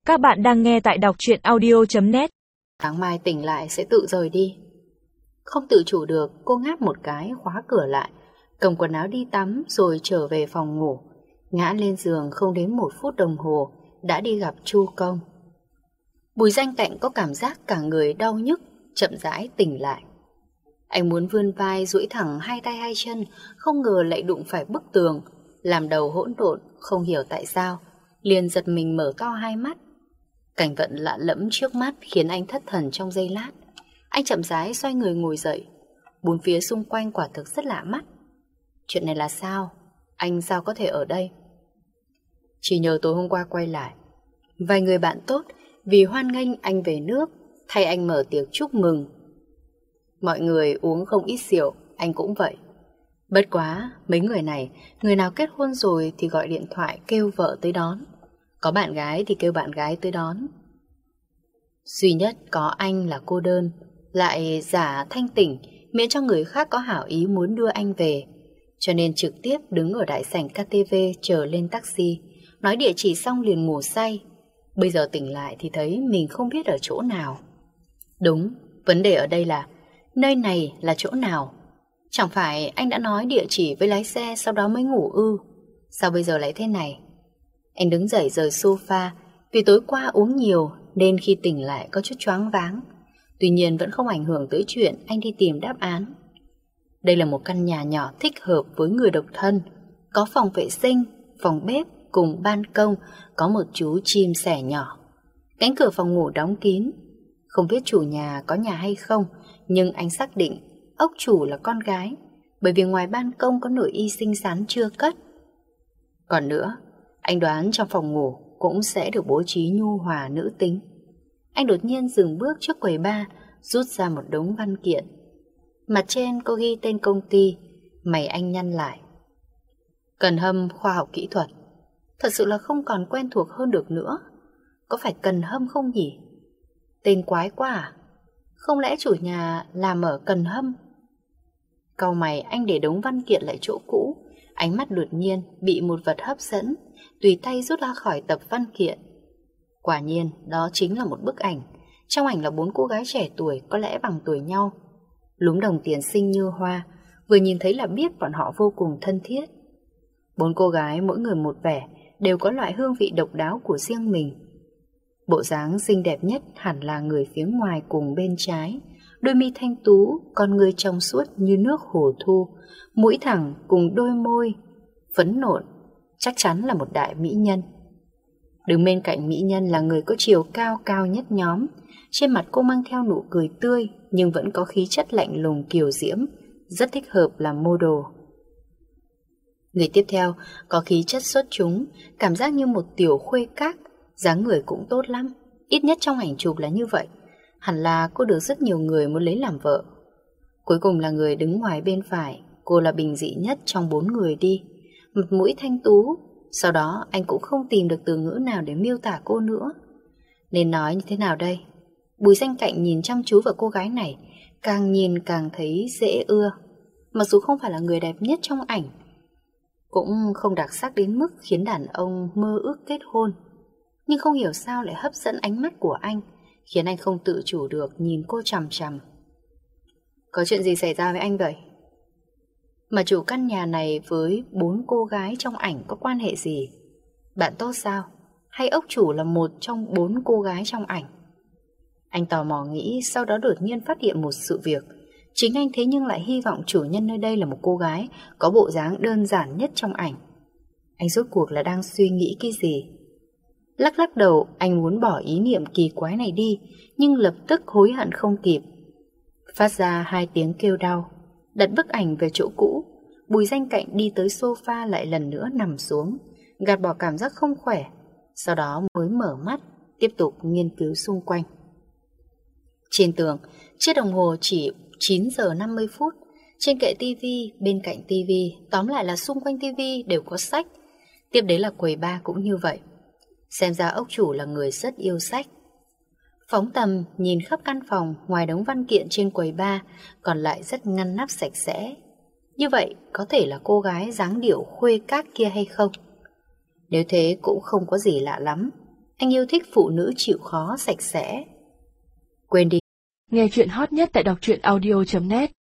Các bạn đang nghe tại đọc truyện audio.net. Sáng mai tỉnh lại sẽ tự rời đi. Không tự chủ được, cô ngáp một cái khóa cửa lại, cầm quần áo đi tắm rồi trở về phòng ngủ. Ngã lên giường không đến 1 phút đồng hồ đã đi gặp Chu Công. Bùi Danh Cạnh có cảm giác cả người đau nhức, chậm rãi tỉnh lại. Anh muốn vươn vai duỗi thẳng hai tay hai chân, không ngờ lại đụng phải bức tường, làm đầu hỗn độn, không hiểu tại sao, liền giật mình mở to hai mắt. Cảnh vật lạ lẫm trước mắt khiến anh thất thần trong giây lát. Anh chậm rãi xoay người ngồi dậy. Bốn phía xung quanh quả thực rất lạ mắt. Chuyện này là sao? Anh sao có thể ở đây? Chỉ nhờ tối hôm qua quay lại, vài người bạn tốt vì hoan nghênh anh về nước, thay anh mở tiệc chúc mừng. Mọi người uống không ít rượu, anh cũng vậy. Bất quá, mấy người này, người nào kết hôn rồi thì gọi điện thoại kêu vợ tới đón, có bạn gái thì kêu bạn gái tới đón. Duy nhất có anh là cô đơn, lại giả thanh tỉnh, miễn cho người khác có hảo ý muốn đưa anh về. Cho nên trực tiếp đứng ở đại sảnh KTV chờ lên taxi, nói địa chỉ xong liền ngủ say. Bây giờ tỉnh lại thì thấy mình không biết ở chỗ nào. Đúng, vấn đề ở đây là nơi này là chỗ nào? Chẳng phải anh đã nói địa chỉ với lái xe sau đó mới ngủ ư? Sao bây giờ lại thế này? Anh đứng dậy rời sofa, vì tối qua uống nhiều nên khi tỉnh lại có chút choáng váng. Tuy nhiên vẫn không ảnh hưởng tới chuyện anh đi tìm đáp án. Đây là một căn nhà nhỏ thích hợp với người độc thân, có phòng vệ sinh, phòng bếp cùng ban công, có một chú chim sẻ nhỏ. Cánh cửa phòng ngủ đóng kín. Không biết chủ nhà có nhà hay không, nhưng anh xác định ốc chủ là con gái, bởi vì ngoài ban công có nội y xinh xắn chưa cất. Còn nữa, anh đoán trong phòng ngủ cũng sẽ được bố trí nhu hòa nữ tính. Anh đột nhiên dừng bước trước quầy bar, rút ra một đống văn kiện. Mặt trên có ghi tên công ty, mày anh nhăn lại. Cần Hâm Khoa học Kỹ thuật. Thật sự là không còn quen thuộc hơn được nữa. Có phải Cần Hâm không nhỉ? Tên quái quá à? Không lẽ chủ nhà làm ở Cần Hâm? Cau mày, anh để đống văn kiện lại chỗ cũ. Ánh mắt đột nhiên bị một vật hấp dẫn, tùy tay rút ra khỏi tập văn kiện. Quả nhiên, đó chính là một bức ảnh. Trong ảnh là 4 cô gái trẻ tuổi, có lẽ bằng tuổi nhau. Lúm đồng tiền xinh như hoa, vừa nhìn thấy là biết bọn họ vô cùng thân thiết. 4 cô gái mỗi người một vẻ, đều có loại hương vị độc đáo của riêng mình. Bộ dáng xinh đẹp nhất hẳn là người phía ngoài cùng bên trái, đôi mi thanh tú, con người trong suốt như nước hồ thu, mũi thẳng cùng đôi môi phấn nộn, chắc chắn là một đại mỹ nhân. Đứng bên cạnh mỹ nhân là người có chiều cao cao nhất nhóm. Trên mặt cô mang theo nụ cười tươi, nhưng vẫn có khí chất lạnh lùng kiều diễm, rất thích hợp làm model. Người tiếp theo có khí chất xuất chúng, cảm giác như một tiểu khuê các, dáng người cũng tốt lắm, ít nhất trong ảnh chụp là như vậy. Hẳn là cô được rất nhiều người muốn lấy làm vợ. Cuối cùng là người đứng ngoài bên phải, cô là bình dị nhất trong 4 người đi, mặt mũi thanh tú. Sau đó anh cũng không tìm được từ ngữ nào để miêu tả cô nữa. Nên nói như thế nào đây? Bùi Danh Cạnh nhìn chăm chú vào cô gái này, càng nhìn càng thấy dễ ưa. Mặc dù không phải là người đẹp nhất trong ảnh, cũng không đặc sắc đến mức khiến đàn ông mơ ước kết hôn, nhưng không hiểu sao lại hấp dẫn ánh mắt của anh, khiến anh không tự chủ được nhìn cô chằm chằm. Có chuyện gì xảy ra với anh vậy? Mà chủ căn nhà này với 4 cô gái trong ảnh có quan hệ gì? Bạn tốt sao? Hay ốc chủ là một trong 4 cô gái trong ảnh? Anh tò mò nghĩ, sau đó đột nhiên phát hiện một sự việc. Chính anh thế nhưng lại hy vọng chủ nhân nơi đây là một cô gái có bộ dáng đơn giản nhất trong ảnh. Anh rốt cuộc là đang suy nghĩ cái gì? Lắc lắc đầu, anh muốn bỏ ý niệm kỳ quái này đi, nhưng lập tức hối hận không kịp. Phát ra 2 tiếng kêu đau, đặt bức ảnh về chỗ cũ. Bùi Danh Cạnh đi tới sofa lại lần nữa nằm xuống, gạt bỏ cảm giác không khỏe. Sau đó mới mở mắt, tiếp tục nghiên cứu xung quanh. Trên tường, chiếc đồng hồ chỉ 9 giờ 50 phút. Trên kệ tivi, bên cạnh tivi, tóm lại là xung quanh tivi đều có sách. Tiếp đến là quầy bar cũng như vậy. Xem ra ốc chủ là người rất yêu sách. Phóng tầm nhìn khắp căn phòng, ngoài đống văn kiện trên quầy bar còn lại rất ngăn nắp sạch sẽ. Như vậy có thể là cô gái dáng điệu khuê các kia hay không? Nếu thế cũng không có gì lạ lắm. Anh yêu thích phụ nữ chịu khó sạch sẽ. Quên đi. Nghe chuyện hot nhất tại đọc truyện audio.net